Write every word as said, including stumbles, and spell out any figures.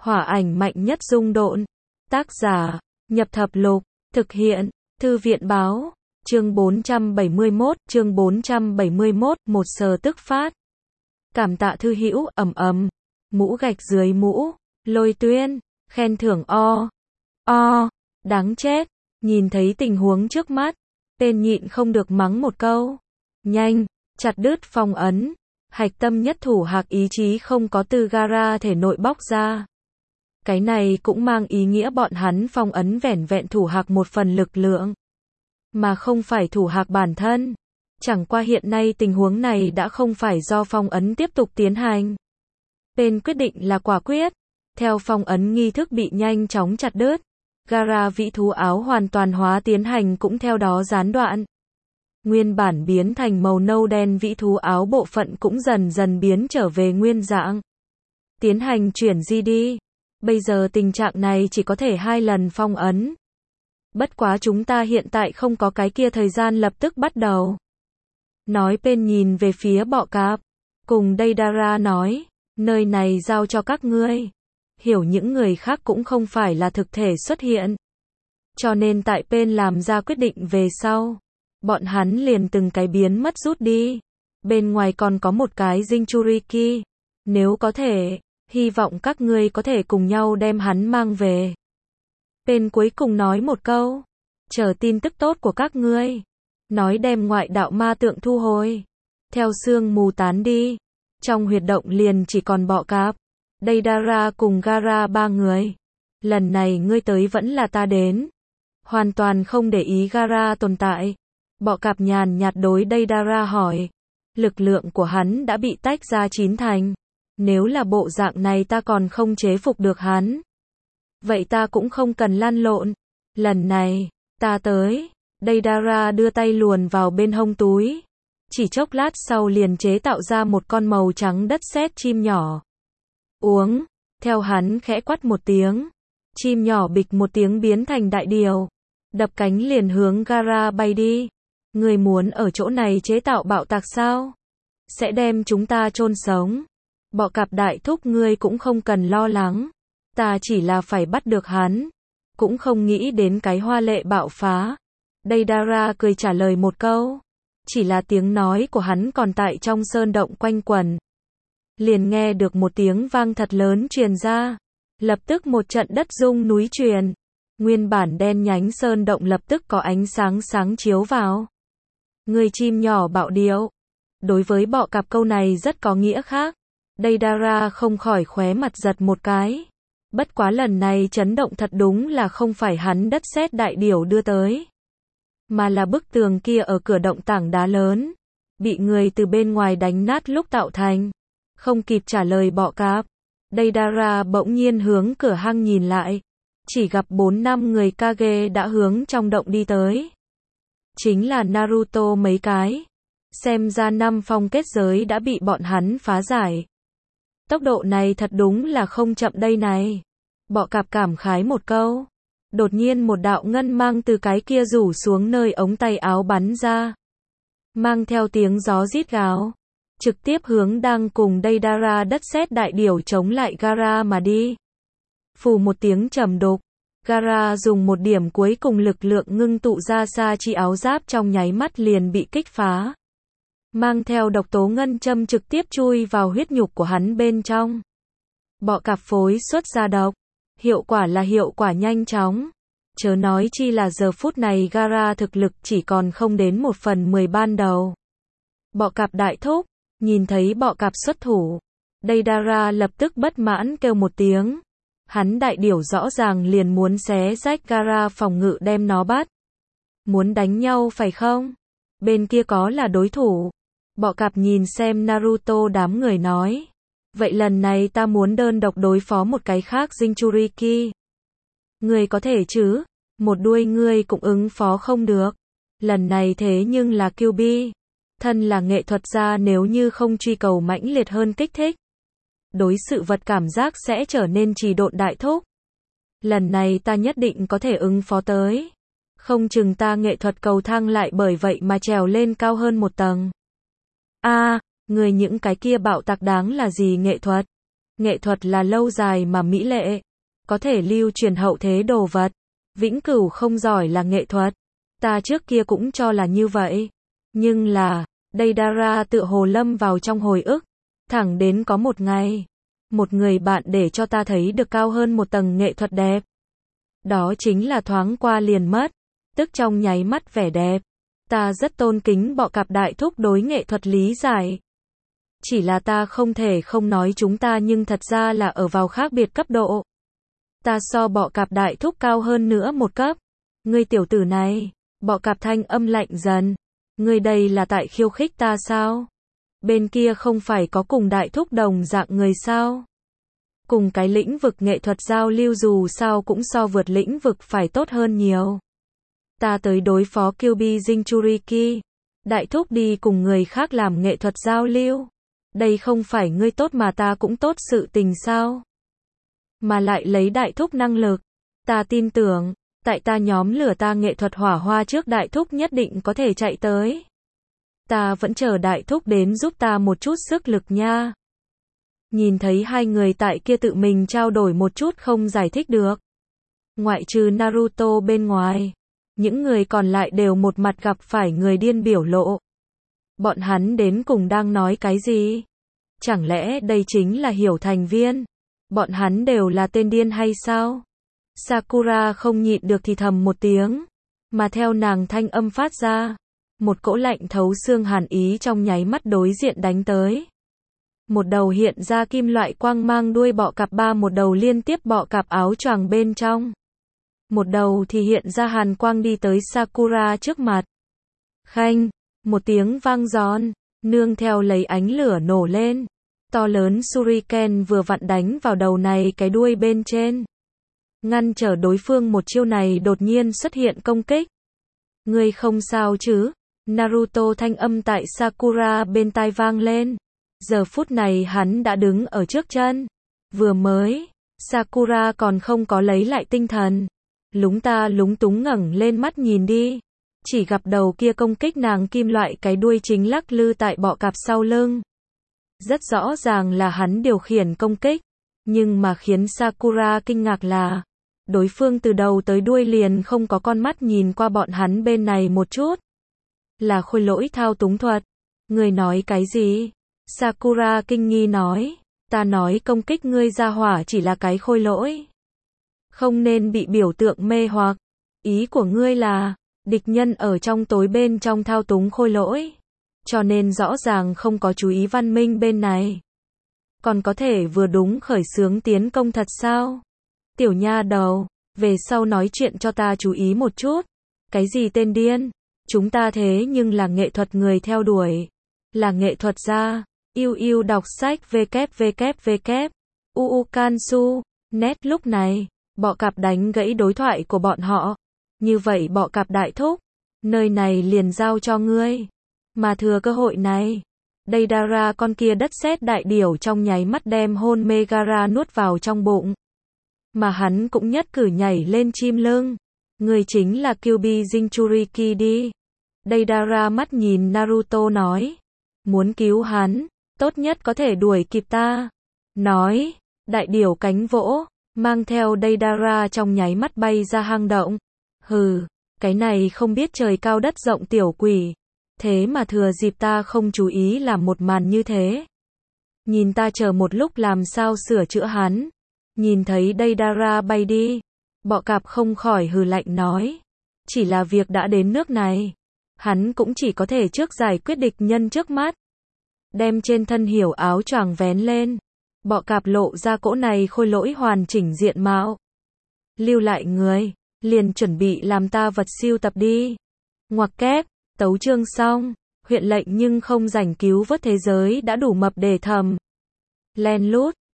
Hỏa ảnh mạnh nhất dung độn. Tác giả, Nhập Thập Lục. Thực hiện, Thư viện báo. Chương bốn trăm bảy mươi mốt, chương bốn trăm bảy mươi mốt, một sờ tức phát. Cảm tạ thư hữu, ầm ầm. Mũ gạch dưới mũ. Lôi Tuyên, khen thưởng o. O, đáng chết. Nhìn thấy tình huống trước mắt, tên nhịn không được mắng một câu. Nhanh, chặt đứt phong ấn. Hạch tâm nhất thủ hạc ý chí không có từ gara thể nội bóc ra. Cái này cũng mang ý nghĩa bọn hắn phong ấn vẻn vẹn thủ hạc một phần lực lượng, mà không phải thủ hạc bản thân. Chẳng qua hiện nay tình huống này đã không phải do phong ấn tiếp tục tiến hành. Tên quyết định là quả quyết. Theo phong ấn nghi thức bị nhanh chóng chặt đứt, gara vĩ thú áo hoàn toàn hóa tiến hành cũng theo đó gián đoạn. Nguyên bản biến thành màu nâu đen vĩ thú áo bộ phận cũng dần dần biến trở về nguyên dạng. Tiến hành chuyển di đi. Bây giờ tình trạng này chỉ có thể hai lần phong ấn. Bất quá chúng ta hiện tại không có cái kia thời gian lập tức bắt đầu. Nói bên nhìn về phía bọ cạp. Cùng Deidara nói, nơi này giao cho các ngươi. Hiểu những người khác cũng không phải là thực thể xuất hiện. Cho nên tại bên làm ra quyết định về sau. Bọn hắn liền từng cái biến mất rút đi. Bên ngoài còn có một cái Jinchuriki. Nếu có thể, hy vọng các ngươi có thể cùng nhau đem hắn mang về. Bên cuối cùng nói một câu. Chờ tin tức tốt của các ngươi. Nói đem ngoại đạo ma tượng thu hồi. Theo sương mù tán đi. Trong huyệt động liền chỉ còn bọ cạp. Deidara cùng Gara ba người. Lần này ngươi tới vẫn là ta đến. Hoàn toàn không để ý Gara tồn tại. Bọ cạp nhàn nhạt đối Deidara hỏi. Lực lượng của hắn đã bị tách ra chín thành. Nếu là bộ dạng này ta còn không chế phục được hắn. Vậy ta cũng không cần lăn lộn. Lần này, ta tới. Deidara đưa tay luồn vào bên hông túi. Chỉ chốc lát sau liền chế tạo ra một con màu trắng đất sét chim nhỏ. Uống. Theo hắn khẽ quát một tiếng. Chim nhỏ bịch một tiếng biến thành đại điều. Đập cánh liền hướng Gara bay đi. Người muốn ở chỗ này chế tạo bạo tạc sao? Sẽ đem chúng ta chôn sống. Bọ cạp đại thúc ngươi cũng không cần lo lắng. Ta chỉ là phải bắt được hắn. Cũng không nghĩ đến cái hoa lệ bạo phá. Deidara cười trả lời một câu. Chỉ là tiếng nói của hắn còn tại trong sơn động quanh quẩn. Liền nghe được một tiếng vang thật lớn truyền ra. Lập tức một trận đất rung núi truyền. Nguyên bản đen nhánh sơn động lập tức có ánh sáng sáng chiếu vào. Người chim nhỏ bạo điệu. Đối với bọ cạp câu này rất có nghĩa khác. Deidara không khỏi khóe mặt giật một cái. Bất quá lần này chấn động thật đúng là không phải hắn đất sét đại điểu đưa tới. Mà là bức tường kia ở cửa động tảng đá lớn. Bị người từ bên ngoài đánh nát lúc tạo thành. Không kịp trả lời bọ cạp. Deidara bỗng nhiên hướng cửa hang nhìn lại. Chỉ gặp bốn năm người Kage đã hướng trong động đi tới. Chính là Naruto mấy cái. Xem ra năm phong kết giới đã bị bọn hắn phá giải. Tốc độ này thật đúng là không chậm đây này. Bọ cạp cảm khái một câu. Đột nhiên một đạo ngân mang từ cái kia rủ xuống nơi ống tay áo bắn ra. Mang theo tiếng gió rít gào. Trực tiếp hướng đang cùng Deidara đất sét đại điểu chống lại Gara mà đi. Phù một tiếng trầm đục. Gara dùng một điểm cuối cùng lực lượng ngưng tụ ra sa chi áo giáp trong nháy mắt liền bị kích phá. Mang theo độc tố ngân châm trực tiếp chui vào huyết nhục của hắn bên trong. Bọ cạp phối xuất ra độc. Hiệu quả là hiệu quả nhanh chóng. Chớ nói chi là giờ phút này Gara thực lực chỉ còn không đến một phần mười ban đầu. Bọ cạp đại thúc. Nhìn thấy bọ cạp xuất thủ. Deidara lập tức bất mãn kêu một tiếng. Hắn đại điểu rõ ràng liền muốn xé rách Gara phòng ngự đem nó bắt. Muốn đánh nhau phải không? Bên kia có là đối thủ. Bọ cạp nhìn xem Naruto đám người nói. Vậy lần này ta muốn đơn độc đối phó một cái khác Jinchuriki. Ngươi có thể chứ? Một đuôi ngươi cũng ứng phó không được. Lần này thế nhưng là Kyuubi. Thân là nghệ thuật gia nếu như không truy cầu mãnh liệt hơn kích thích. Đối sự vật cảm giác sẽ trở nên trì độn đại thúc. Lần này ta nhất định có thể ứng phó tới. Không chừng ta nghệ thuật cầu thang lại bởi vậy mà trèo lên cao hơn một tầng. A, người những cái kia bạo tạc đáng là gì nghệ thuật? Nghệ thuật là lâu dài mà mỹ lệ, có thể lưu truyền hậu thế đồ vật. Vĩnh cửu không giỏi là nghệ thuật. Ta trước kia cũng cho là như vậy. Nhưng là, Deidara tựa hồ lâm vào trong hồi ức. Thẳng đến có một ngày, một người bạn để cho ta thấy được cao hơn một tầng nghệ thuật đẹp. Đó chính là thoáng qua liền mất, tức trong nháy mắt vẻ đẹp. Ta rất tôn kính bọ cạp đại thúc đối nghệ thuật lý giải. Chỉ là ta không thể không nói chúng ta nhưng thật ra là ở vào khác biệt cấp độ. Ta so bọ cạp đại thúc cao hơn nữa một cấp. Ngươi tiểu tử này, bọ cạp thanh âm lạnh dần. Ngươi đây là tại khiêu khích ta sao? Bên kia không phải có cùng đại thúc đồng dạng người sao? Cùng cái lĩnh vực nghệ thuật giao lưu dù sao cũng so vượt lĩnh vực phải tốt hơn nhiều. Ta tới đối phó Kyuubi Jinchuriki. Đại thúc đi cùng người khác làm nghệ thuật giao lưu. Đây không phải ngươi tốt mà ta cũng tốt sự tình sao? Mà lại lấy đại thúc năng lực. Ta tin tưởng, tại ta nhóm lửa ta nghệ thuật hỏa hoa trước đại thúc nhất định có thể chạy tới. Ta vẫn chờ đại thúc đến giúp ta một chút sức lực nha. Nhìn thấy hai người tại kia tự mình trao đổi một chút không giải thích được. Ngoại trừ Naruto bên ngoài, những người còn lại đều một mặt gặp phải người điên biểu lộ. Bọn hắn đến cùng đang nói cái gì? Chẳng lẽ đây chính là hiểu thành viên? Bọn hắn đều là tên điên hay sao? Sakura không nhịn được thì thầm một tiếng. Mà theo nàng thanh âm phát ra, một cỗ lạnh thấu xương hàn ý trong nháy mắt đối diện đánh tới. Một đầu hiện ra kim loại quang mang đuôi bọ cạp ba một đầu liên tiếp bọ cạp áo choàng bên trong. Một đầu thì hiện ra hàn quang đi tới Sakura trước mặt. Khanh, một tiếng vang giòn, nương theo lấy ánh lửa nổ lên. To lớn Shuriken vừa vặn đánh vào đầu này cái đuôi bên trên. Ngăn trở đối phương một chiêu này đột nhiên xuất hiện công kích. Ngươi không sao chứ? Naruto thanh âm tại Sakura bên tai vang lên. Giờ phút này hắn đã đứng ở trước chân. Vừa mới, Sakura còn không có lấy lại tinh thần. Lúng ta lúng túng ngẩng lên mắt nhìn đi. Chỉ gặp đầu kia công kích nàng kim loại cái đuôi chính lắc lư tại bọ cạp sau lưng. Rất rõ ràng là hắn điều khiển công kích. Nhưng mà khiến Sakura kinh ngạc là, đối phương từ đầu tới đuôi liền không có con mắt nhìn qua bọn hắn bên này một chút. Là khôi lỗi thao túng thuật. Người nói cái gì? Sakura kinh nghi nói. Ta nói công kích ngươi ra hỏa chỉ là cái khôi lỗi. Không nên bị biểu tượng mê hoặc. Ý của ngươi là, địch nhân ở trong tối bên trong thao túng khôi lỗi. Cho nên rõ ràng không có chú ý văn minh bên này. Còn có thể vừa đúng khởi xướng tiến công thật sao? Tiểu nha đầu, về sau nói chuyện cho ta chú ý một chút. Cái gì tên điên? Chúng ta thế nhưng là nghệ thuật người theo đuổi. Là nghệ thuật gia. Yêu yêu đọc sách www. Uukansu. Net lúc này, bọ cạp đánh gãy đối thoại của bọn họ. Như vậy bọ cạp đại thúc, nơi này liền giao cho ngươi. Mà thừa cơ hội này, Deidara con kia đất sét đại điểu trong nháy mắt đem hôn Megara nuốt vào trong bụng. Mà hắn cũng nhất cử nhảy lên chim lưng. Người chính là Kyuubi Jinchuriki đi. Deidara mắt nhìn Naruto nói. Muốn cứu hắn, tốt nhất có thể đuổi kịp ta. Nói, đại điểu cánh vỗ, mang theo Deidara trong nháy mắt bay ra hang động. Hừ, cái này không biết trời cao đất rộng tiểu quỷ. Thế mà thừa dịp ta không chú ý làm một màn như thế. Nhìn ta chờ một lúc làm sao sửa chữa hắn. Nhìn thấy Deidara bay đi. Bọ cạp không khỏi hừ lạnh nói. Chỉ là việc đã đến nước này. Hắn cũng chỉ có thể trước giải quyết địch nhân trước mắt. Đem trên thân hiểu áo choàng vén lên. Bọ cạp lộ ra cỗ này khôi lỗi hoàn chỉnh diện mạo. Lưu lại người. Liền chuẩn bị làm ta vật siêu tập đi. Ngoặc kép. Tấu chương xong. Huyện lệnh nhưng không rảnh cứu vớt thế giới đã đủ mập để thầm. Len lút.